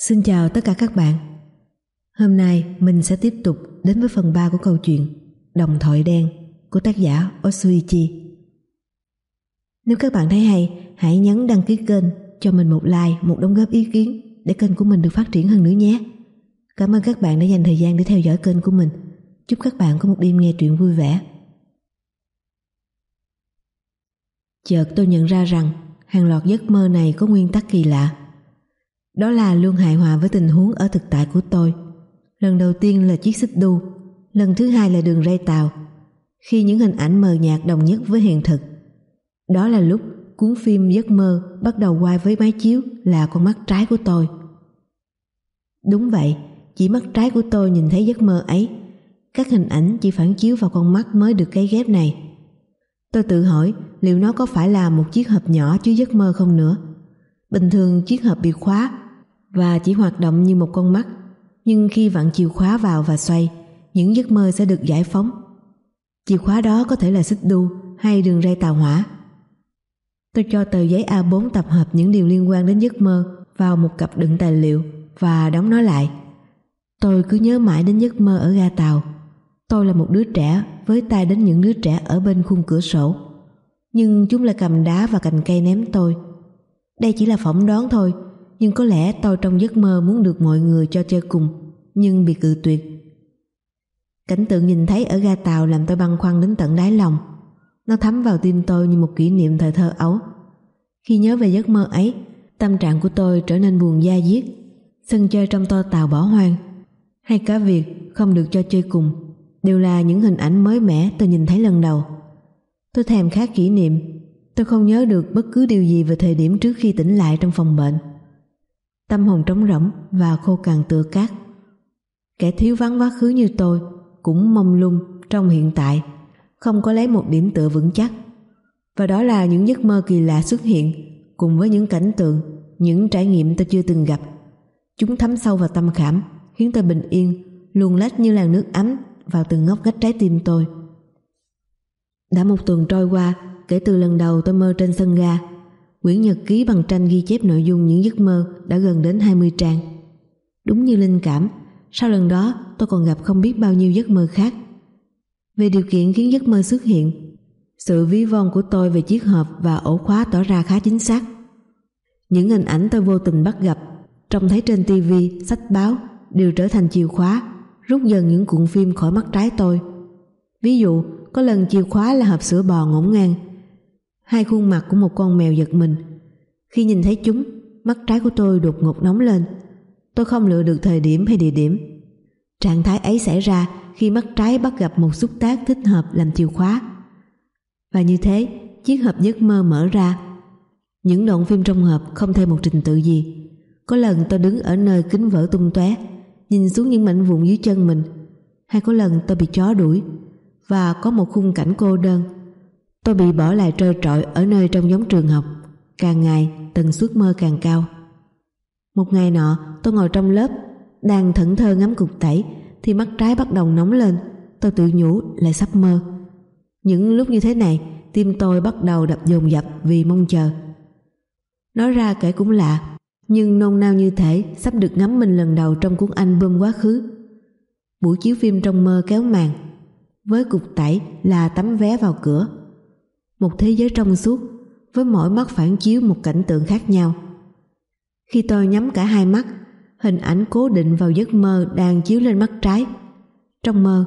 Xin chào tất cả các bạn. Hôm nay mình sẽ tiếp tục đến với phần 3 của câu chuyện Đồng thoại đen của tác giả Otsuichi. Nếu các bạn thấy hay, hãy nhấn đăng ký kênh, cho mình một like, một đóng góp ý kiến để kênh của mình được phát triển hơn nữa nhé. Cảm ơn các bạn đã dành thời gian để theo dõi kênh của mình. Chúc các bạn có một đêm nghe truyện vui vẻ. Chợt tôi nhận ra rằng hàng loạt giấc mơ này có nguyên tắc kỳ lạ. Đó là luôn hài hòa với tình huống ở thực tại của tôi. Lần đầu tiên là chiếc xích đu, lần thứ hai là đường ray tàu. Khi những hình ảnh mờ nhạt đồng nhất với hiện thực, đó là lúc cuốn phim giấc mơ bắt đầu quay với máy chiếu là con mắt trái của tôi. Đúng vậy, chỉ mắt trái của tôi nhìn thấy giấc mơ ấy. Các hình ảnh chỉ phản chiếu vào con mắt mới được cấy ghép này. Tôi tự hỏi liệu nó có phải là một chiếc hộp nhỏ chứa giấc mơ không nữa. Bình thường chiếc hộp bị khóa và chỉ hoạt động như một con mắt, nhưng khi vặn chìa khóa vào và xoay, những giấc mơ sẽ được giải phóng. Chìa khóa đó có thể là xích đu hay đường ray tàu hỏa. Tôi cho tờ giấy A4 tập hợp những điều liên quan đến giấc mơ vào một cặp đựng tài liệu và đóng nó lại. Tôi cứ nhớ mãi đến giấc mơ ở ga tàu. Tôi là một đứa trẻ với tay đến những đứa trẻ ở bên khung cửa sổ, nhưng chúng lại cầm đá và cành cây ném tôi. Đây chỉ là phỏng đoán thôi, nhưng có lẽ tôi trong giấc mơ muốn được mọi người cho chơi cùng, nhưng bị cự tuyệt. Cảnh tượng nhìn thấy ở ga tàu làm tôi băn khoăn đến tận đáy lòng. Nó thấm vào tim tôi như một kỷ niệm thời thơ ấu. Khi nhớ về giấc mơ ấy, tâm trạng của tôi trở nên buồn da diết. Sân chơi trong toa tàu bỏ hoang, hay cả việc không được cho chơi cùng, đều là những hình ảnh mới mẻ tôi nhìn thấy lần đầu. Tôi thèm khát kỷ niệm. Tôi không nhớ được bất cứ điều gì về thời điểm trước khi tỉnh lại trong phòng bệnh. Tâm hồn trống rỗng và khô cằn tựa cát. Kẻ thiếu vắng quá khứ như tôi cũng mông lung trong hiện tại, không có lấy một điểm tựa vững chắc. Và đó là những giấc mơ kỳ lạ xuất hiện cùng với những cảnh tượng, những trải nghiệm tôi chưa từng gặp. Chúng thấm sâu vào tâm khảm, khiến tôi bình yên, luồn lách như làn nước ấm vào từng ngóc ngách trái tim tôi. Đã một tuần trôi qua kể từ lần đầu tôi mơ trên sân ga. Quyển nhật ký bằng tranh ghi chép nội dung những giấc mơ đã gần đến 20 trang. Đúng như linh cảm, sau lần đó tôi còn gặp không biết bao nhiêu giấc mơ khác. Về điều kiện khiến giấc mơ xuất hiện, sự ví von của tôi về chiếc hộp và ổ khóa tỏ ra khá chính xác. Những hình ảnh tôi vô tình bắt gặp, trông thấy trên tivi, sách báo đều trở thành chìa khóa, rút dần những cuộn phim khỏi mắt trái tôi. Ví dụ, có lần chìa khóa là hộp sữa bò ngổn ngang, hai khuôn mặt của một con mèo giật mình. Khi nhìn thấy chúng, mắt trái của tôi đột ngột nóng lên. Tôi không lựa được thời điểm hay địa điểm. Trạng thái ấy xảy ra khi mắt trái bắt gặp một xúc tác thích hợp làm chìa khóa. Và như thế, chiếc hộp giấc mơ mở ra. Những đoạn phim trong hộp không theo một trình tự gì. Có lần tôi đứng ở nơi kính vỡ tung tóe, nhìn xuống những mảnh vụn dưới chân mình. Hay có lần tôi bị chó đuổi. Và có một khung cảnh cô đơn. Tôi bị bỏ lại trơ trọi ở nơi trông giống trường học. Càng ngày tần suất mơ càng cao. Một ngày nọ tôi ngồi trong lớp, đang thẫn thờ ngắm cục tẩy, thì mắt trái bắt đầu nóng lên. Tôi tự nhủ lại sắp mơ. Những lúc như thế này, tim tôi bắt đầu đập dồn dập vì mong chờ. Nói ra kể cũng lạ, nhưng nôn nao như thể sắp được ngắm mình lần đầu trong cuốn album quá khứ. Buổi chiếu phim trong mơ kéo màn, với cục tẩy là tấm vé vào cửa. Một thế giới trong suốt, với mỗi mắt phản chiếu một cảnh tượng khác nhau. Khi tôi nhắm cả hai mắt, hình ảnh cố định vào giấc mơ đang chiếu lên mắt trái. Trong mơ,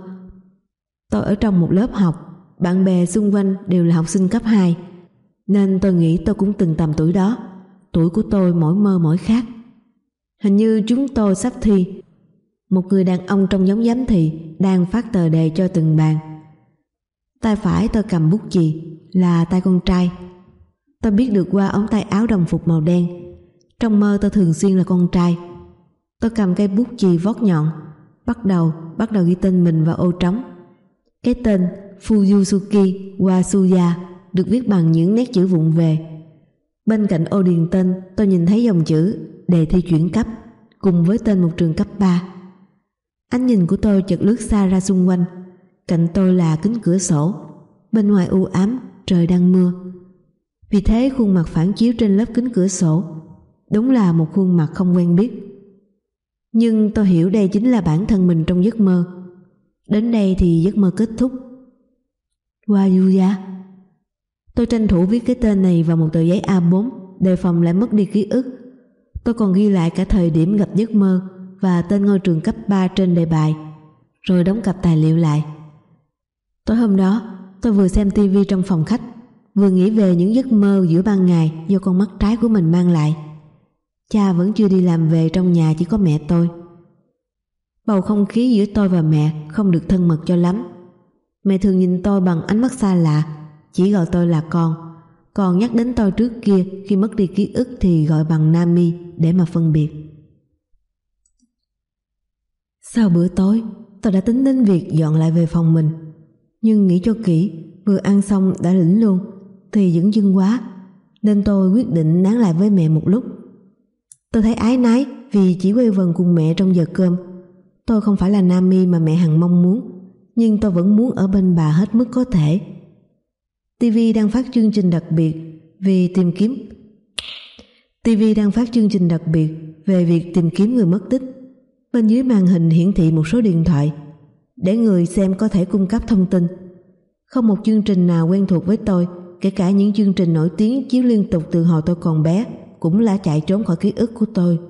tôi ở trong một lớp học, bạn bè xung quanh đều là học sinh cấp 2, nên tôi nghĩ tôi cũng từng tầm tuổi đó. Tuổi của tôi mỗi mơ mỗi khác. Hình như chúng tôi sắp thi. Một người đàn ông trong nhóm giám thị đang phát tờ đề cho từng bàn. Tay phải tôi cầm bút chì, là tay con trai. Tôi biết được qua ống tay áo đồng phục màu đen. Trong mơ tôi thường xuyên là con trai. Tôi cầm cây bút chì vót nhọn, bắt đầu ghi tên mình vào ô trống. Cái tên Fuyusuki Wasuya được viết bằng những nét chữ vụng về. Bên cạnh ô điền tên, tôi nhìn thấy dòng chữ đề thi chuyển cấp cùng với tên một trường cấp 3. Ánh nhìn của tôi chợt lướt xa ra xung quanh. Cạnh tôi là kính cửa sổ, bên ngoài u ám, trời đang mưa. Vì thế khuôn mặt phản chiếu trên lớp kính cửa sổ đúng là một khuôn mặt không quen biết. Nhưng tôi hiểu đây chính là bản thân mình trong giấc mơ. Đến đây thì giấc mơ kết thúc. Wayuya. Tôi tranh thủ viết cái tên này vào một tờ giấy A4, đề phòng lại mất đi ký ức. Tôi còn ghi lại cả thời điểm gặp giấc mơ và tên ngôi trường cấp 3 trên đề bài, rồi đóng cặp tài liệu lại. Tối hôm đó, tôi vừa xem tivi trong phòng khách, vừa nghĩ về những giấc mơ giữa ban ngày do con mắt trái của mình mang lại. Cha vẫn chưa đi làm về, trong nhà chỉ có mẹ tôi. Bầu không khí giữa tôi và mẹ không được thân mật cho lắm. Mẹ thường nhìn tôi bằng ánh mắt xa lạ, chỉ gọi tôi là con. Còn nhắc đến tôi trước kia khi mất đi ký ức thì gọi bằng Nami để mà phân biệt. Sau bữa tối, tôi đã tính đến việc dọn lại về phòng mình. Nhưng nghĩ cho kỹ, vừa ăn xong đã lỉnh luôn thì dửng dưng quá, nên tôi quyết định nán lại với mẹ một lúc. Tôi thấy áy náy vì chỉ quây quần cùng mẹ trong giờ cơm. Tôi không phải là Nami mà mẹ hằng mong muốn, nhưng tôi vẫn muốn ở bên bà hết mức có thể. TV đang phát chương trình đặc biệt về việc tìm kiếm người mất tích. Bên dưới màn hình hiển thị một số điện thoại để người xem có thể cung cấp thông tin. Không một chương trình nào quen thuộc với tôi, kể cả những chương trình nổi tiếng chiếu liên tục từ hồi tôi còn bé cũng đã chạy trốn khỏi ký ức của tôi.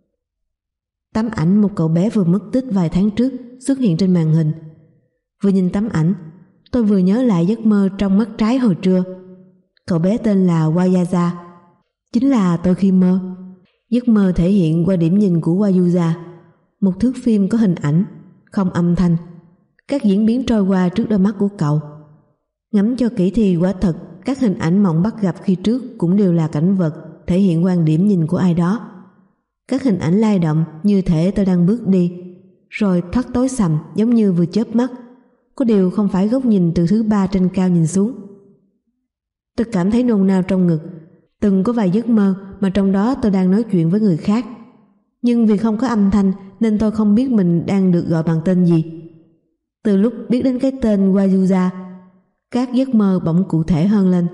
Tấm ảnh một cậu bé vừa mất tích vài tháng trước xuất hiện trên màn hình. Vừa nhìn tấm ảnh, tôi vừa nhớ lại giấc mơ trong mắt trái hồi trưa. Cậu bé tên là Wayaza, chính là tôi khi mơ. Giấc mơ thể hiện qua điểm nhìn của Wayuza, một thước phim có hình ảnh, không âm thanh. Các diễn biến trôi qua trước đôi mắt của cậu. Ngắm cho kỹ thì quả thật các hình ảnh mộng bắt gặp khi trước cũng đều là cảnh vật thể hiện quan điểm nhìn của ai đó. Các hình ảnh lay động như thể tôi đang bước đi, rồi thoát tối sầm giống như vừa chớp mắt. Có điều không phải góc nhìn từ thứ ba trên cao nhìn xuống. Tôi cảm thấy nôn nao trong ngực. Từng có vài giấc mơ mà trong đó tôi đang nói chuyện với người khác, nhưng vì không có âm thanh nên tôi không biết mình đang được gọi bằng tên gì. Từ lúc biết đến cái tên Wayuza, các giấc mơ bỗng cụ thể hơn lên.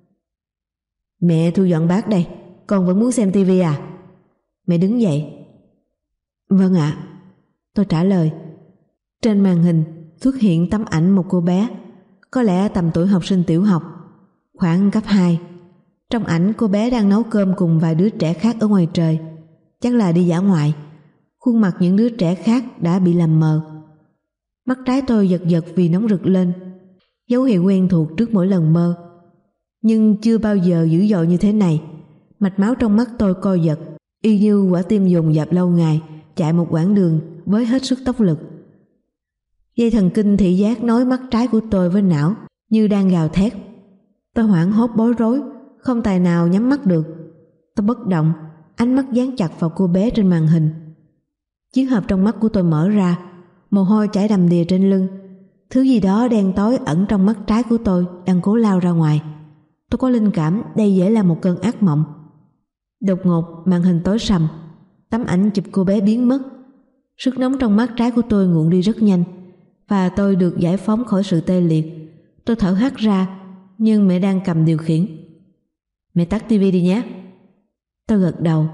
Mẹ thu dọn bát đây, con vẫn muốn xem tivi à? Mẹ đứng dậy. Vâng ạ, tôi trả lời. Trên màn hình xuất hiện tấm ảnh một cô bé, có lẽ tầm tuổi học sinh tiểu học, khoảng cấp 2. Trong ảnh cô bé đang nấu cơm cùng vài đứa trẻ khác ở ngoài trời, chắc là đi dã ngoại. Khuôn mặt những đứa trẻ khác đã bị làm mờ. Mắt trái tôi giật giật vì nóng rực lên, dấu hiệu quen thuộc trước mỗi lần mơ. Nhưng chưa bao giờ dữ dội như thế này. Mạch máu trong mắt tôi co giật, y như quả tim dồn dập lâu ngày chạy một quãng đường với hết sức tốc lực. Dây thần kinh thị giác nối mắt trái của tôi với não như đang gào thét. Tôi hoảng hốt bối rối, không tài nào nhắm mắt được. Tôi bất động, ánh mắt dán chặt vào cô bé trên màn hình. Chiếc hộp trong mắt của tôi mở ra, mồ hôi chảy đầm đìa trên lưng. Thứ gì đó đen tối ẩn trong mắt trái của tôi đang cố lao ra ngoài. Tôi có linh cảm đây dễ là một cơn ác mộng. Đột ngột màn hình tối sầm, tấm ảnh chụp cô bé biến mất. Sức nóng trong mắt trái của tôi nguội đi rất nhanh, và tôi được giải phóng khỏi sự tê liệt. Tôi thở hắt ra, nhưng mẹ đang cầm điều khiển. Mẹ tắt tivi đi nhé. Tôi gật đầu.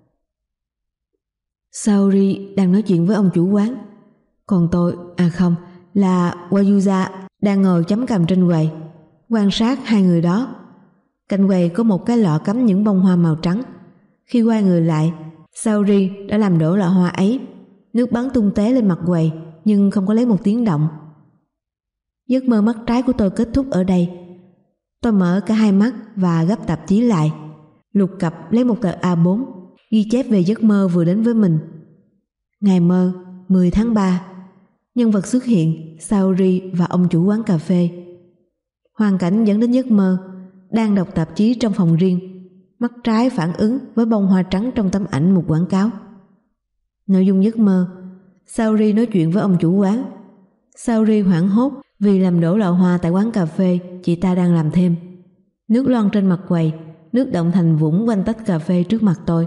Saori đang nói chuyện với ông chủ quán, còn tôi, là Wayuza đang ngồi chấm cằm trên quầy, quan sát hai người đó. Cạnh quầy có một cái lọ cắm những bông hoa màu trắng. Khi quay người lại, Saori đã làm đổ lọ hoa ấy. Nước bắn tung tóe lên mặt quầy, nhưng không có lấy một tiếng động. Giấc mơ mắt trái của tôi kết thúc ở đây. Tôi mở cả hai mắt và gấp tạp chí lại, lục cặp lấy một tờ A4, ghi chép về giấc mơ vừa đến với mình. Ngày mơ 10 tháng 3. Nhân vật xuất hiện Saori và ông chủ quán cà phê. Hoàn cảnh dẫn đến giấc mơ: đang đọc tạp chí trong phòng riêng, mắt trái phản ứng với bông hoa trắng trong tấm ảnh một quảng cáo. Nội dung giấc mơ: Saori nói chuyện với ông chủ quán. Saori hoảng hốt vì làm đổ lọ hoa tại quán cà phê chị ta đang làm thêm. Nước loang trên mặt quầy, nước động thành vũng quanh tách cà phê trước mặt tôi.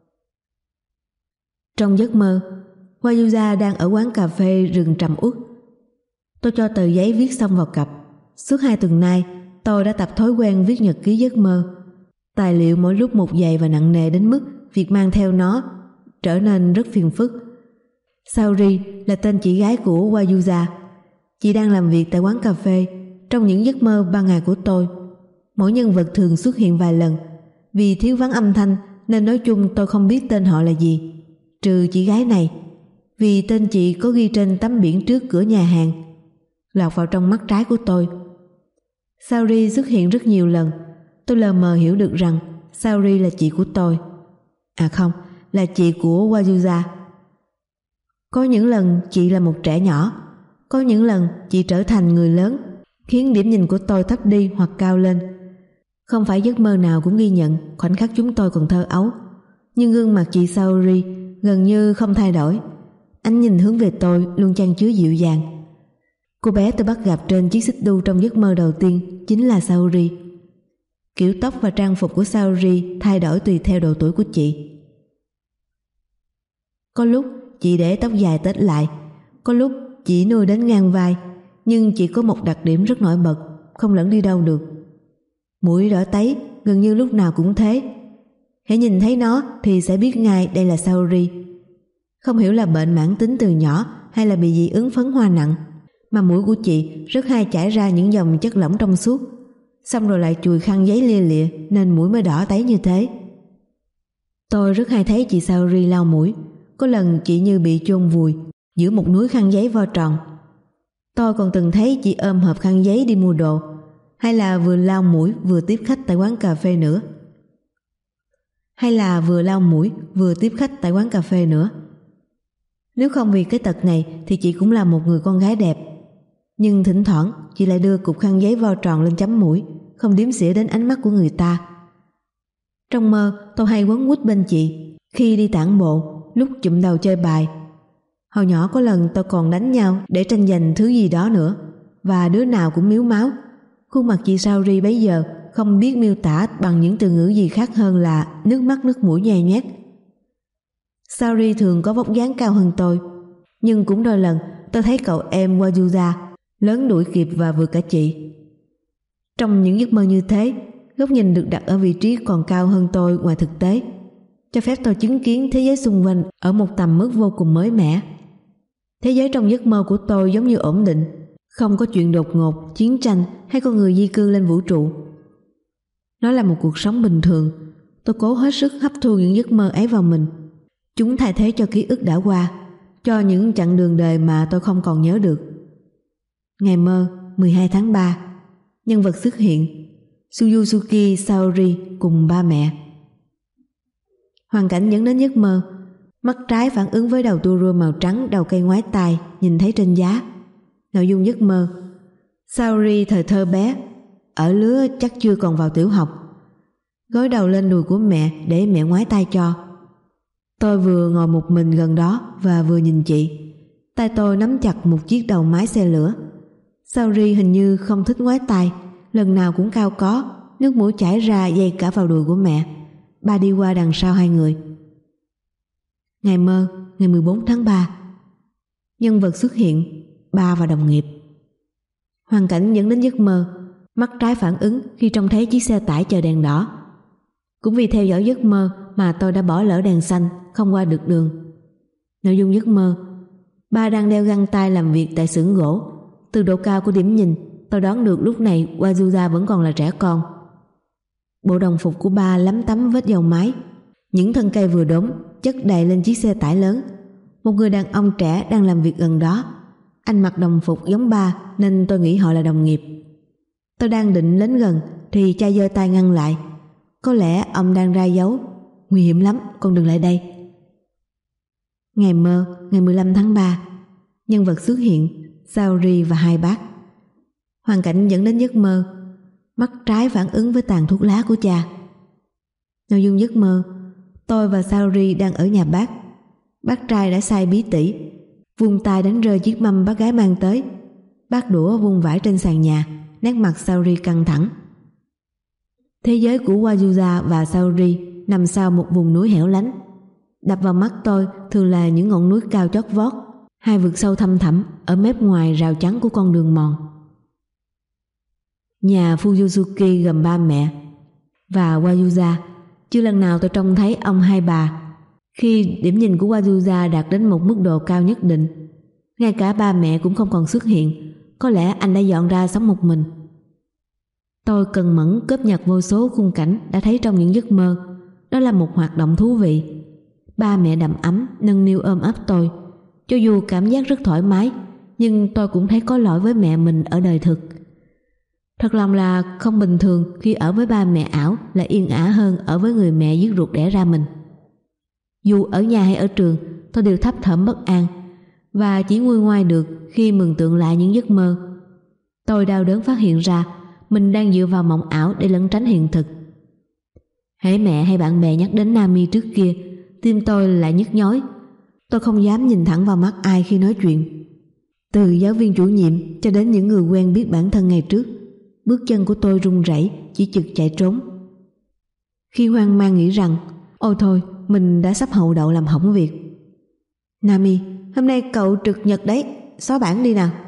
Trong giấc mơ, Wayuza đang ở quán cà phê rừng trầm uất. Tôi cho tờ giấy viết xong vào cặp. Suốt 2 tuần nay, tôi đã tập thói quen viết nhật ký giấc mơ. Tài liệu mỗi lúc một dày và nặng nề đến mức việc mang theo nó trở nên rất phiền phức. Saori là tên chị gái của Wayuza. Chị đang làm việc tại quán cà phê trong những giấc mơ ban ngày của tôi. Mỗi nhân vật thường xuất hiện vài lần. Vì thiếu vắng âm thanh nên nói chung tôi không biết tên họ là gì, trừ chị gái này, vì tên chị có ghi trên tấm biển trước cửa nhà hàng, lọt vào trong mắt trái của tôi. Saori xuất hiện rất nhiều lần. Tôi lờ mờ hiểu được rằng Saori là chị của tôi. À không, là chị của Wayuza. Có những lần chị là một trẻ nhỏ, có những lần chị trở thành người lớn, khiến điểm nhìn của tôi thấp đi hoặc cao lên. Không phải giấc mơ nào cũng ghi nhận khoảnh khắc chúng tôi còn thơ ấu, nhưng gương mặt chị Saori gần như không thay đổi. Ánh nhìn hướng về tôi luôn chan chứa dịu dàng. Cô bé tôi bắt gặp trên chiếc xích đu trong giấc mơ đầu tiên chính là Saori. Kiểu tóc và trang phục của Saori thay đổi tùy theo độ tuổi của chị. Có lúc chị để tóc dài tết lại, có lúc chị nuôi đến ngang vai, nhưng chị có một đặc điểm rất nổi bật, không lẫn đi đâu được. Mũi đỏ tấy gần như lúc nào cũng thế. Hãy nhìn thấy nó thì sẽ biết ngay đây là Saori. Không hiểu là bệnh mãn tính từ nhỏ hay là bị dị ứng phấn hoa nặng, mà mũi của chị rất hay chảy ra những dòng chất lỏng trong suốt, xong rồi lại chùi khăn giấy lia lịa nên mũi mới đỏ tấy như thế. Tôi rất hay thấy chị Saori lau mũi. Có lần chị như bị chôn vùi giữa một núi khăn giấy vo tròn. Tôi còn từng thấy chị ôm hộp khăn giấy đi mua đồ, hay là vừa lau mũi vừa tiếp khách tại quán cà phê nữa. Nếu không vì cái tật này thì chị cũng là một người con gái đẹp. Nhưng thỉnh thoảng chị lại đưa cục khăn giấy vo tròn lên chấm mũi, không đếm xỉa đến ánh mắt của người ta. Trong mơ tôi hay quấn quýt bên chị khi đi tản bộ, lúc chụm đầu chơi bài. Hồi nhỏ có lần tôi còn đánh nhau để tranh giành thứ gì đó nữa, và đứa nào cũng miếu máu. Khuôn mặt chị Saori bấy giờ không biết miêu tả bằng những từ ngữ gì khác hơn là nước mắt nước mũi nhè nhét. Saori thường có vóc dáng cao hơn tôi, nhưng cũng đôi lần tôi thấy cậu em Wayuza lớn đuổi kịp và vượt cả chị. Trong những giấc mơ như thế, góc nhìn được đặt ở vị trí còn cao hơn tôi ngoài thực tế, cho phép tôi chứng kiến thế giới xung quanh ở một tầm mức vô cùng mới mẻ. Thế giới trong giấc mơ của tôi giống như ổn định, không có chuyện đột ngột, chiến tranh hay con người di cư lên vũ trụ. Nó là một cuộc sống bình thường. Tôi cố hết sức hấp thu những giấc mơ ấy vào mình. Chúng thay thế cho ký ức đã qua, cho những chặng đường đời mà tôi không còn nhớ được. Ngày mơ 12 tháng 3, nhân vật xuất hiện Suzuki Saori cùng ba mẹ. Hoàn cảnh dẫn đến giấc mơ: mắt trái phản ứng với đầu tua rua màu trắng đầu cây ngoái tai nhìn thấy trên giá. Nội dung giấc mơ: Saori thời thơ bé, ở lứa chắc chưa còn vào tiểu học, gối đầu lên đùi của mẹ để mẹ ngoái tai cho. Tôi vừa ngồi một mình gần đó và vừa nhìn chị. Tay tôi nắm chặt một chiếc đầu mái xe lửa. Saori hình như không thích ngoái tai, lần nào cũng cau có, nước mũi chảy ra dây cả vào đùi của mẹ. Ba đi qua đằng sau hai người. Ngày mơ ngày 14 tháng 3, nhân vật xuất hiện ba và đồng nghiệp. Hoàn cảnh dẫn đến giấc mơ: mắt trái phản ứng khi trông thấy chiếc xe tải chờ đèn đỏ. Cũng vì theo dõi giấc mơ mà tôi đã bỏ lỡ đèn xanh, không qua được đường. Nội dung giấc mơ: ba đang đeo găng tay làm việc tại xưởng gỗ. Từ độ cao của điểm nhìn, tôi đoán được lúc này Wayuza vẫn còn là trẻ con. Bộ đồng phục của ba lấm tấm vết dầu mái. Những thân cây vừa đốn chất đầy lên chiếc xe tải lớn. Một người đàn ông trẻ đang làm việc gần đó. Anh mặc đồng phục giống ba nên tôi nghĩ họ là đồng nghiệp. Tôi đang định đến gần thì cha giơ tay ngăn lại. Có lẽ ông đang ra dấu. Nguy hiểm lắm, con đừng lại đây. Ngày mơ ngày 15 tháng 3, nhân vật xuất hiện Saori và hai bác. Hoàn cảnh dẫn đến giấc mơ: mắt trái phản ứng với tàn thuốc lá của cha. Nội dung giấc mơ: tôi và Saori đang ở nhà bác. Bác trai đã say bí tỉ, vung tay đánh rơi chiếc mâm bác gái mang tới. Bác đũa vung vãi trên sàn nhà, nét mặt Saori căng thẳng. Thế giới của Wayuza và Saori nằm sau một vùng núi hẻo lánh. Đập vào mắt tôi thường là những ngọn núi cao chót vót, hai vực sâu thăm thẳm ở mép ngoài rào chắn của con đường mòn. Nhà Fuzuki gồm ba mẹ và Wayuza. Chưa lần nào tôi trông thấy ông hai bà. Khi điểm nhìn của Wazuza đạt đến một mức độ cao nhất định, ngay cả ba mẹ cũng không còn xuất hiện. Có lẽ anh đã dọn ra sống một mình. Tôi cần mẫn cướp nhặt vô số khung cảnh đã thấy trong những giấc mơ. Đó là một hoạt động thú vị. Ba mẹ đầm ấm nâng niu ôm ấp tôi. Cho dù cảm giác rất thoải mái, nhưng tôi cũng thấy có lỗi với mẹ mình ở đời thực. Thật lòng là không bình thường khi ở với ba mẹ ảo là yên ả hơn ở với người mẹ giết ruột đẻ ra mình. Dù ở nhà hay ở trường, tôi đều thấp thỏm bất an và chỉ nguôi ngoai được khi mường tượng lại những giấc mơ. Tôi đau đớn phát hiện ra mình đang dựa vào mộng ảo để lẩn tránh hiện thực. Hễ mẹ hay bạn bè nhắc đến Nami trước kia, tim tôi lại nhức nhói. Tôi không dám nhìn thẳng vào mắt ai khi nói chuyện. Từ giáo viên chủ nhiệm cho đến những người quen biết bản thân ngày trước, bước chân của tôi run rẩy, chỉ chực chạy trốn. Khi hoang mang nghĩ rằng ôi thôi, mình đã sắp hậu đậu làm hỏng việc. Nami, hôm nay cậu trực nhật đấy, xóa bản đi nào.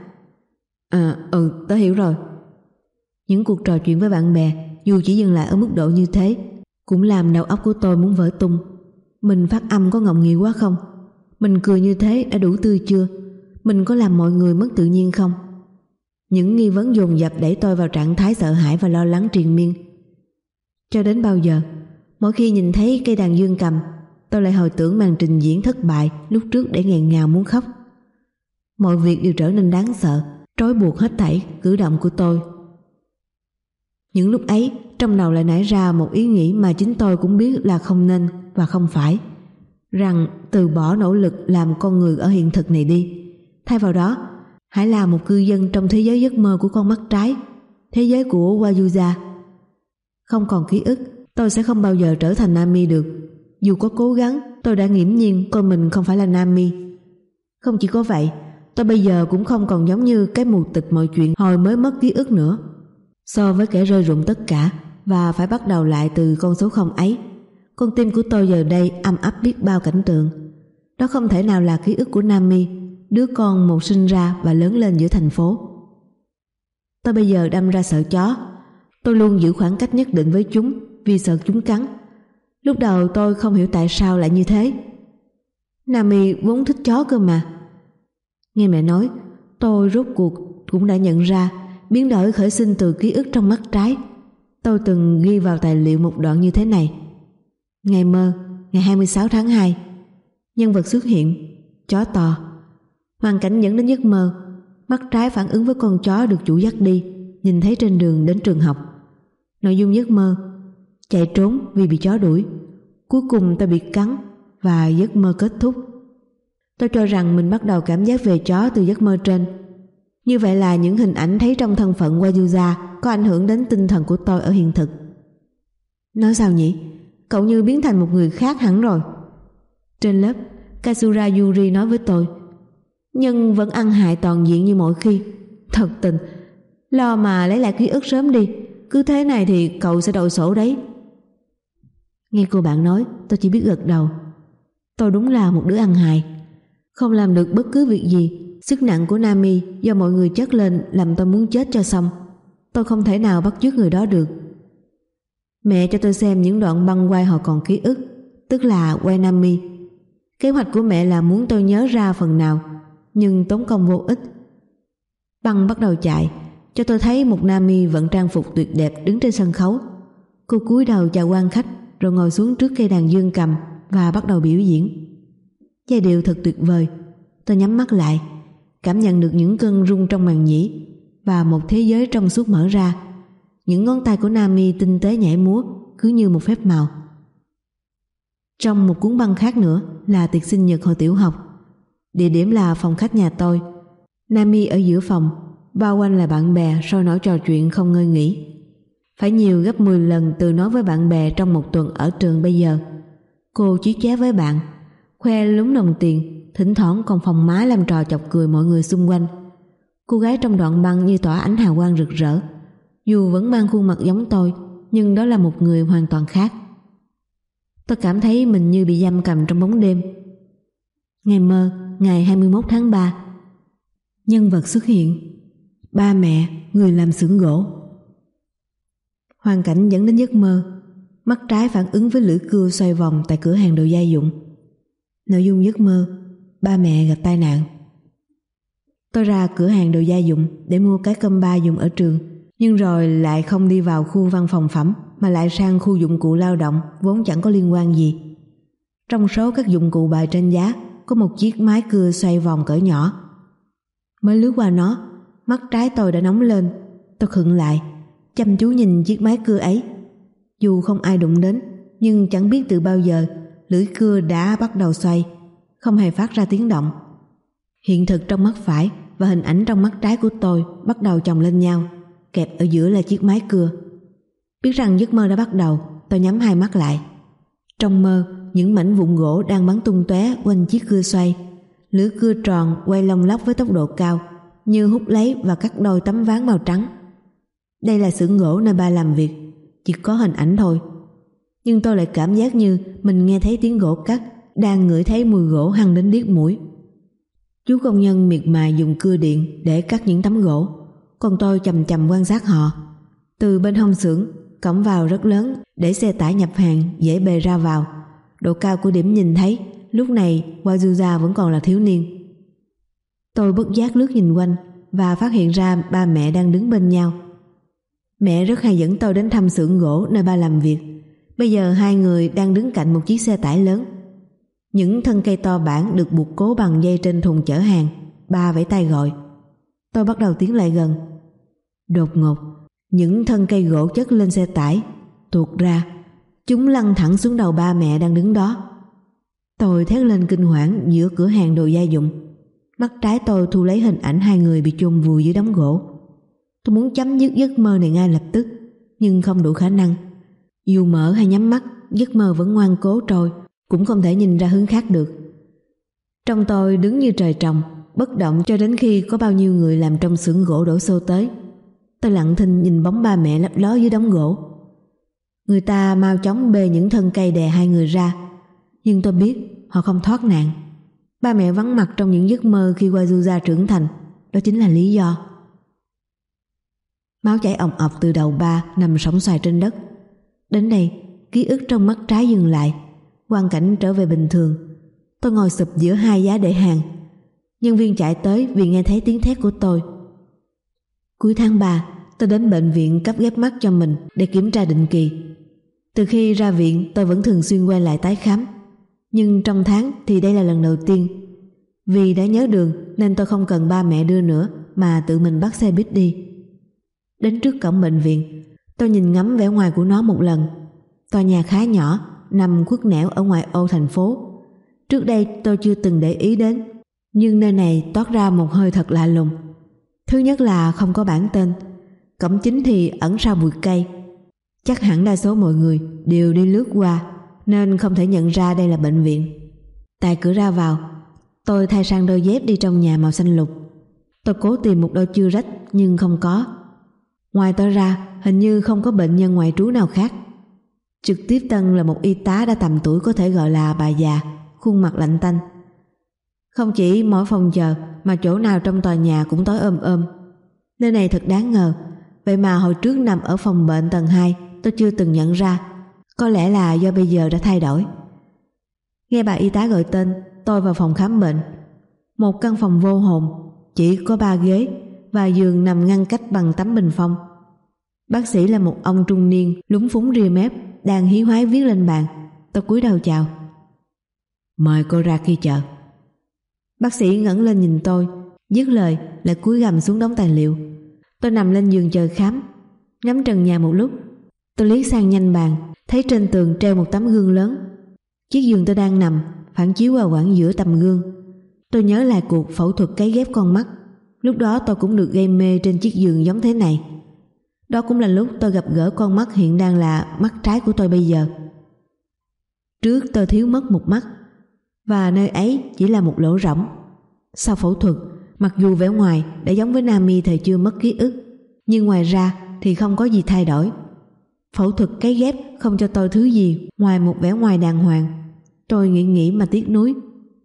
Tớ hiểu rồi. Những cuộc trò chuyện với bạn bè, dù chỉ dừng lại ở mức độ như thế, cũng làm đầu óc của tôi muốn vỡ tung. Mình phát âm có ngọng nghịu quá không? Mình cười như thế đã đủ tươi chưa? Mình có làm mọi người mất tự nhiên không? Những nghi vấn dồn dập đẩy tôi vào trạng thái sợ hãi và lo lắng triền miên. Cho đến bao giờ, mỗi khi nhìn thấy cây đàn dương cầm, tôi lại hồi tưởng màn trình diễn thất bại lúc trước để nghẹn ngào muốn khóc. Mọi việc đều trở nên đáng sợ, trói buộc hết thảy cử động của tôi. Những lúc ấy, trong đầu lại nảy ra một ý nghĩ mà chính tôi cũng biết là không nên và không phải, rằng từ bỏ nỗ lực làm con người ở hiện thực này đi. Thay vào đó, hãy là một cư dân trong thế giới giấc mơ của con mắt trái, thế giới của Wazuza. Không còn ký ức, tôi sẽ không bao giờ trở thành Nami được. Dù có cố gắng, tôi đã nghiễm nhiên coi mình không phải là Nami. Không chỉ có vậy, tôi bây giờ cũng không còn giống như cái mù tịch mọi chuyện hồi mới mất ký ức nữa. So với kẻ rơi rụng tất cả và phải bắt đầu lại từ con số không ấy, con tim của tôi giờ đây ấm áp biết bao cảnh tượng. Đó không thể nào là ký ức của Nami, đứa con một sinh ra và lớn lên giữa thành phố. Tôi bây giờ đâm ra sợ chó. Tôi luôn giữ khoảng cách nhất định với chúng vì sợ chúng cắn. Lúc đầu tôi không hiểu tại sao lại như thế. Nami vốn thích chó cơ mà. Nghe mẹ nói, tôi rốt cuộc cũng đã nhận ra biến đổi khởi sinh từ ký ức trong mắt trái. Tôi từng ghi vào tài liệu một đoạn như thế này. Ngày mơ, ngày 26 tháng 2. Nhân vật xuất hiện, chó to. Hoàn cảnh dẫn đến giấc mơ. Mắt trái phản ứng với con chó được chủ dắt đi, nhìn thấy trên đường đến trường học. Nội dung giấc mơ: chạy trốn vì bị chó đuổi. Cuối cùng tôi bị cắn và giấc mơ kết thúc. Tôi cho rằng mình bắt đầu cảm giác về chó từ giấc mơ trên. Như vậy là những hình ảnh thấy trong thân phận Wazuza có ảnh hưởng đến tinh thần của tôi ở hiện thực. Nói sao nhỉ? Cậu như biến thành một người khác hẳn rồi. Trên lớp, Katsura Yuri nói với tôi, nhưng vẫn ăn hại toàn diện như mọi khi. Thật tình, lo mà lấy lại ký ức sớm đi. Cứ thế này thì cậu sẽ đậu sổ đấy. Nghe cô bạn nói, tôi chỉ biết gật đầu. Tôi đúng là một đứa ăn hại, không làm được bất cứ việc gì. Sức nặng của Nami do mọi người chất lên làm tôi muốn chết cho xong. Tôi không thể nào bắt chước người đó được. Mẹ cho tôi xem những đoạn băng quay họ còn ký ức, tức là quay Nami. Kế hoạch của mẹ là muốn tôi nhớ ra phần nào, nhưng tốn công vô ích. Băng bắt đầu chạy, cho tôi thấy một Nami vận trang phục tuyệt đẹp đứng trên sân khấu. Cô cúi đầu chào quan khách rồi ngồi xuống trước cây đàn dương cầm và bắt đầu biểu diễn. Giai điệu thật tuyệt vời. Tôi nhắm mắt lại, cảm nhận được những cơn rung trong màng nhĩ và một thế giới trong suốt mở ra. Những ngón tay của Nami tinh tế nhảy múa cứ như một phép màu. Trong một cuốn băng khác nữa là tiệc sinh nhật hồi tiểu học. Địa điểm là phòng khách nhà tôi. Nami ở giữa phòng, bao quanh là bạn bè sôi nổi trò chuyện không ngơi nghỉ. Phải nhiều gấp 10 lần từ nói với bạn bè trong một tuần ở trường bây giờ. Cô chí chóe với bạn, khoe lúm đồng tiền, thỉnh thoảng còn phồng má làm trò chọc cười mọi người xung quanh. Cô gái trong đoạn băng như tỏa ánh hào quang rực rỡ. Dù vẫn mang khuôn mặt giống tôi, nhưng đó là một người hoàn toàn khác. Tôi cảm thấy mình như bị giam cầm trong bóng đêm. Ngày mơ, ngày 21 tháng 3. Nhân vật xuất hiện: ba mẹ, người làm xưởng gỗ. Hoàn cảnh dẫn đến giấc mơ. Mắt trái phản ứng với lưỡi cưa xoay vòng tại cửa hàng đồ gia dụng. Nội dung giấc mơ: ba mẹ gặp tai nạn. Tôi ra cửa hàng đồ gia dụng để mua cái cơm ba dùng ở trường, nhưng rồi lại không đi vào khu văn phòng phẩm mà lại sang khu dụng cụ lao động vốn chẳng có liên quan gì. Trong số các dụng cụ bày trên giá có một chiếc máy cưa xoay vòng cỡ nhỏ. Mới lướt qua nó, mắt trái tôi đã nóng lên. Tôi khựng lại, chăm chú nhìn chiếc máy cưa ấy. Dù không ai đụng đến, nhưng chẳng biết từ bao giờ lưỡi cưa đã bắt đầu xoay, không hề phát ra tiếng động. Hiện thực trong mắt phải và hình ảnh trong mắt trái của tôi bắt đầu chồng lên nhau, kẹp ở giữa là chiếc máy cưa. Biết rằng giấc mơ đã bắt đầu, tôi nhắm hai mắt lại. Trong mơ, những mảnh vụn gỗ đang bắn tung tóe quanh chiếc cưa xoay. Lưỡi cưa tròn quay lông lóc với tốc độ cao, như hút lấy và cắt đôi tấm ván màu trắng. Đây là xưởng gỗ nơi ba làm việc, chỉ có hình ảnh thôi. Nhưng tôi lại cảm giác như mình nghe thấy tiếng gỗ cắt, đang ngửi thấy mùi gỗ hăng đến điếc mũi. Chú công nhân miệt mài dùng cưa điện để cắt những tấm gỗ, còn tôi chằm chằm quan sát họ. Từ bên hông xưởng, cổng vào rất lớn để xe tải nhập hàng dễ bề ra vào. Độ cao của điểm nhìn thấy lúc này Wazuza vẫn còn là thiếu niên. Tôi bất giác lướt nhìn quanh và phát hiện ra ba mẹ đang đứng bên nhau. Mẹ rất hay dẫn tôi đến thăm xưởng gỗ nơi ba làm việc. Bây giờ hai người đang đứng cạnh một chiếc xe tải lớn. Những thân cây to bản được buộc cố bằng dây trên thùng chở hàng. Ba vẫy tay gọi. Tôi bắt đầu tiến lại gần. Đột ngột, những thân cây gỗ chất lên xe tải, tuột ra. Chúng lăn thẳng xuống đầu ba mẹ đang đứng đó. Tôi thét lên kinh hoảng giữa cửa hàng đồ gia dụng. Mắt trái tôi thu lấy hình ảnh hai người bị chôn vùi dưới đống gỗ. Tôi muốn chấm dứt giấc mơ này ngay lập tức, nhưng không đủ khả năng. Dù mở hay nhắm mắt, giấc mơ vẫn ngoan cố trôi, cũng không thể nhìn ra hướng khác được. Trong tôi đứng như trời trồng, bất động cho đến khi có bao nhiêu người làm trong xưởng gỗ đổ xô tới. Tôi lặng thinh nhìn bóng ba mẹ lấp ló dưới đống gỗ. Người ta mau chóng bê những thân cây đè hai người ra, nhưng tôi biết họ không thoát nạn. Ba mẹ vắng mặt trong những giấc mơ khi Wazuza trưởng thành, đó chính là lý do. Máu chảy òng ọc từ đầu ba nằm sõng soài trên đất. Đến đây, ký ức trong mắt trái dừng lại, quang cảnh trở về bình thường. Tôi ngồi sụp giữa hai giá để hàng. Nhân viên chạy tới vì nghe thấy tiếng thét của tôi. Cuối tháng 3, tôi đến bệnh viện cấp ghép mắt cho mình để kiểm tra định kỳ. Từ khi ra viện, tôi vẫn thường xuyên quay lại tái khám. Nhưng trong tháng thì đây là lần đầu tiên. Vì đã nhớ đường nên tôi không cần ba mẹ đưa nữa mà tự mình bắt xe buýt đi. Đến trước cổng bệnh viện, tôi nhìn ngắm vẻ ngoài của nó một lần. Tòa nhà khá nhỏ, nằm khuất nẻo ở ngoại ô thành phố. Trước đây tôi chưa từng để ý đến, nhưng nơi này toát ra một hơi thật lạ lùng. Thứ nhất là không có bảng tên. Cổng chính thì ẩn sau bụi cây. Chắc hẳn đa số mọi người đều đi lướt qua nên không thể nhận ra đây là bệnh viện. Tại cửa ra vào, tôi thay sang đôi dép đi trong nhà màu xanh lục. Tôi cố tìm một đôi chưa rách nhưng không có. Ngoài tôi ra, hình như không có bệnh nhân ngoại trú nào khác. Trực tiếp tân là một y tá đã tầm tuổi có thể gọi là bà già, khuôn mặt lạnh tanh. Không chỉ mỗi phòng chờ mà chỗ nào trong tòa nhà cũng tối om. Nơi này thật đáng ngờ. Vậy mà hồi trước nằm ở phòng bệnh tầng 2 tôi chưa từng nhận ra. Có lẽ là do bây giờ đã thay đổi. Nghe bà y tá gọi tên, tôi vào phòng khám bệnh. Một căn phòng vô hồn, chỉ có 3 ghế và giường nằm ngăn cách bằng tấm bình phong. Bác sĩ là một ông trung niên lúng phúng ria mép, đang hí hoái viết lên bàn. Tôi cúi đầu chào. Mời cô ra khi chờ. Bác sĩ ngẩng lên nhìn tôi, dứt lời lại cúi gằm xuống đống tài liệu. Tôi nằm lên giường chờ khám, ngắm trần nhà một lúc. Tôi liếc sang nhanh bàn, thấy trên tường treo một tấm gương lớn. Chiếc giường tôi đang nằm phản chiếu vào quãng giữa tấm gương. Tôi nhớ lại cuộc phẫu thuật cấy ghép con mắt. Lúc đó tôi cũng được gây mê trên chiếc giường giống thế này. Đó cũng là lúc tôi gặp gỡ con mắt hiện đang là mắt trái của tôi bây giờ. Trước tôi thiếu mất một mắt, và nơi ấy chỉ là một lỗ rỗng. Sau phẫu thuật, mặc dù vẻ ngoài đã giống với Nami thời chưa mất ký ức, nhưng ngoài ra thì không có gì thay đổi. Phẫu thuật cấy ghép không cho tôi thứ gì ngoài một vẻ ngoài đàng hoàng. Tôi nghĩ mà tiếc nuối.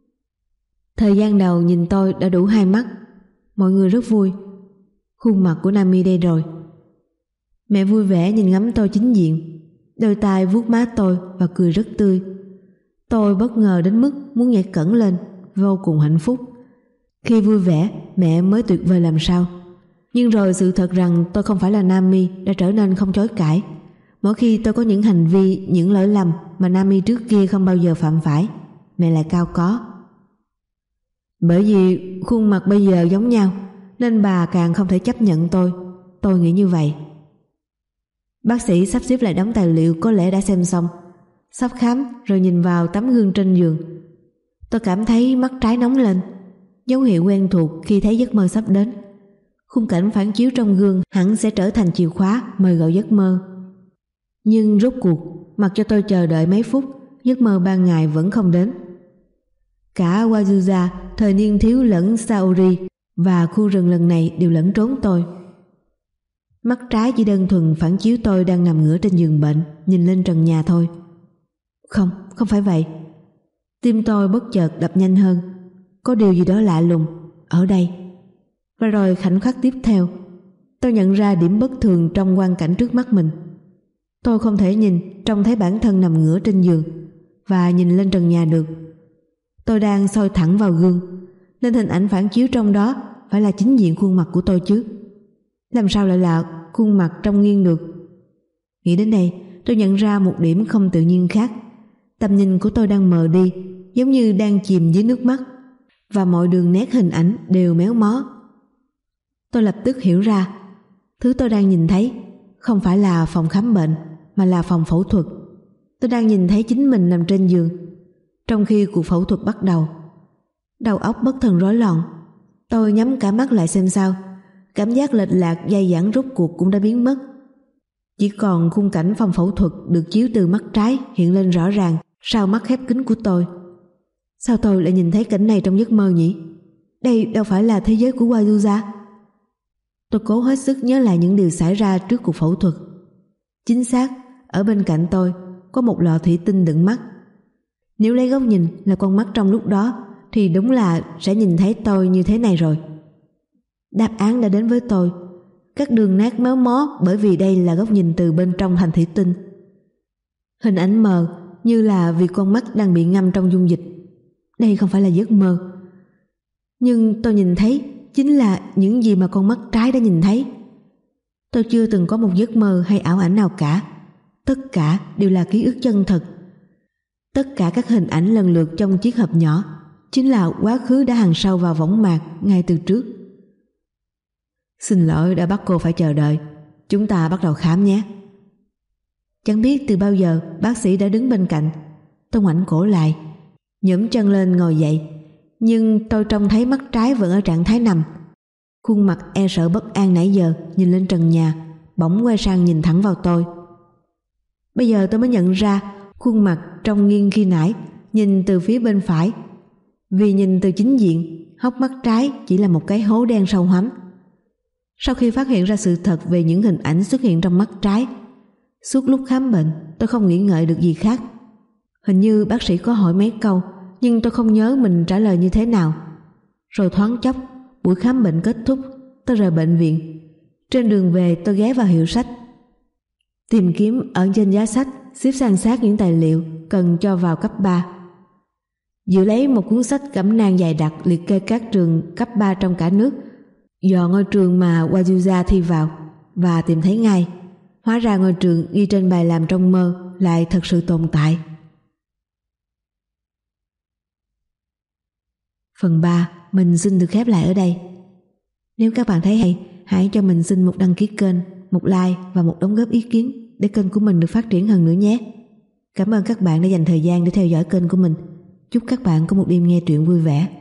Thời gian đầu nhìn tôi đã đủ 2 mắt. Mọi người rất vui. Khuôn mặt của Nami đây rồi. Mẹ vui vẻ nhìn ngắm tôi chính diện, đôi tai vuốt má tôi và cười rất tươi. Tôi bất ngờ đến mức muốn nhảy cẫng lên, vô cùng hạnh phúc. Khi vui vẻ, mẹ mới tuyệt vời làm sao. Nhưng rồi sự thật rằng tôi không phải là Nami đã trở nên không chối cãi. Mỗi khi tôi có những hành vi, những lỗi lầm mà Nami trước kia không bao giờ phạm phải, mẹ lại cao có. Bởi vì khuôn mặt bây giờ giống nhau nên bà càng không thể chấp nhận tôi nghĩ như vậy. Bác sĩ sắp xếp lại đống tài liệu có lẽ đã xem xong, sắp khám rồi nhìn vào tấm gương trên giường. Tôi cảm thấy mắt trái nóng lên, dấu hiệu quen thuộc khi thấy giấc mơ sắp đến. Khung cảnh phản chiếu trong gương hẳn sẽ trở thành chìa khóa mời gọi giấc mơ. Nhưng rốt cuộc, mặc cho tôi chờ đợi mấy phút, giấc mơ ban ngày vẫn không đến. Cả Wazuza, thời niên thiếu lẫn Saori và khu rừng lần này đều lẫn trốn tôi. Mắt trái chỉ đơn thuần phản chiếu tôi đang nằm ngửa trên giường bệnh, nhìn lên trần nhà thôi. Không phải vậy. Tim tôi bất chợt đập nhanh hơn. Có điều gì đó lạ lùng ở đây. Và rồi khoảnh khắc tiếp theo, tôi nhận ra điểm bất thường trong quang cảnh trước mắt mình. Tôi không thể trông thấy bản thân nằm ngửa trên giường và nhìn lên trần nhà được. Tôi đang soi thẳng vào gương, nên hình ảnh phản chiếu trong đó phải là chính diện khuôn mặt của tôi chứ. Làm sao lại là khuôn mặt trông nghiêng được? Nghĩ đến đây, tôi nhận ra một điểm không tự nhiên khác. Tầm nhìn của tôi đang mờ đi, giống như đang chìm dưới nước mắt, và mọi đường nét hình ảnh đều méo mó. Tôi lập tức hiểu ra, thứ tôi đang nhìn thấy không phải là phòng khám bệnh, mà là phòng phẫu thuật. Tôi đang nhìn thấy chính mình nằm trên giường, trong khi cuộc phẫu thuật bắt đầu. Đầu óc bất thần rối loạn. Tôi nhắm cả mắt lại xem sao. Cảm giác lệch lạc dai dẳng rốt cuộc cũng đã biến mất. Chỉ còn khung cảnh phòng phẫu thuật được chiếu từ mắt trái hiện lên rõ ràng sau mắt khép kín của tôi. Sao tôi lại nhìn thấy cảnh này trong giấc mơ nhỉ? Đây đâu phải là thế giới của Wazuza. Tôi cố hết sức nhớ lại những điều xảy ra trước cuộc phẫu thuật. Chính xác, ở bên cạnh tôi có một lọ thủy tinh đựng mắt. Nếu lấy góc nhìn là con mắt trong lúc đó thì đúng là sẽ nhìn thấy tôi như thế này rồi. Đáp án đã đến với tôi. Các đường nét méo mó bởi vì đây là góc nhìn từ bên trong thành thủy tinh. Hình ảnh mờ như là vì con mắt đang bị ngâm trong dung dịch. Đây không phải là giấc mơ. Nhưng tôi nhìn thấy chính là những gì mà con mắt trái đã nhìn thấy. Tôi chưa từng có một giấc mơ hay ảo ảnh nào cả. Tất cả đều là ký ức chân thật. Tất cả các hình ảnh lần lượt trong chiếc hộp nhỏ chính là quá khứ đã hằn sâu vào võng mạc ngay từ trước. Xin lỗi đã bắt cô phải chờ đợi. Chúng ta bắt đầu khám nhé. Chẳng biết từ bao giờ bác sĩ đã đứng bên cạnh. Tôi ngoảnh cổ lại, nhổm chân lên ngồi dậy. Nhưng tôi trông thấy mắt trái vẫn ở trạng thái nằm. Khuôn mặt e sợ bất an nãy giờ nhìn lên trần nhà bỗng quay sang nhìn thẳng vào tôi. Bây giờ tôi mới nhận ra khuôn mặt trông nghiêng khi nãy nhìn từ phía bên phải. Vì nhìn từ chính diện, hốc mắt trái chỉ là một cái hố đen sâu hoắm. Sau khi phát hiện ra sự thật về những hình ảnh xuất hiện trong mắt trái, suốt lúc khám bệnh tôi không nghĩ ngợi được gì khác. Hình như bác sĩ có hỏi mấy câu, nhưng tôi không nhớ mình trả lời như thế nào. Rồi thoáng chốc, buổi khám bệnh kết thúc, tôi rời bệnh viện. Trên đường về tôi ghé vào hiệu sách, tìm kiếm ở trên giá sách, xếp san sát những tài liệu cần cho vào cấp 3. Dự lấy một cuốn sách cẩm nang dài đặc liệt kê các trường cấp 3 trong cả nước, dò ngôi trường mà Wazuza thi vào và tìm thấy ngay. Hóa ra ngôi trường ghi trên bài làm trong mơ lại thật sự tồn tại. Phần 3 mình xin được khép lại ở đây. Nếu các bạn thấy hay, hãy cho mình xin một đăng ký kênh, một like và một đóng góp ý kiến để kênh của mình được phát triển hơn nữa nhé. Cảm ơn các bạn đã dành thời gian để theo dõi kênh của mình. Chúc các bạn có một đêm nghe truyện vui vẻ.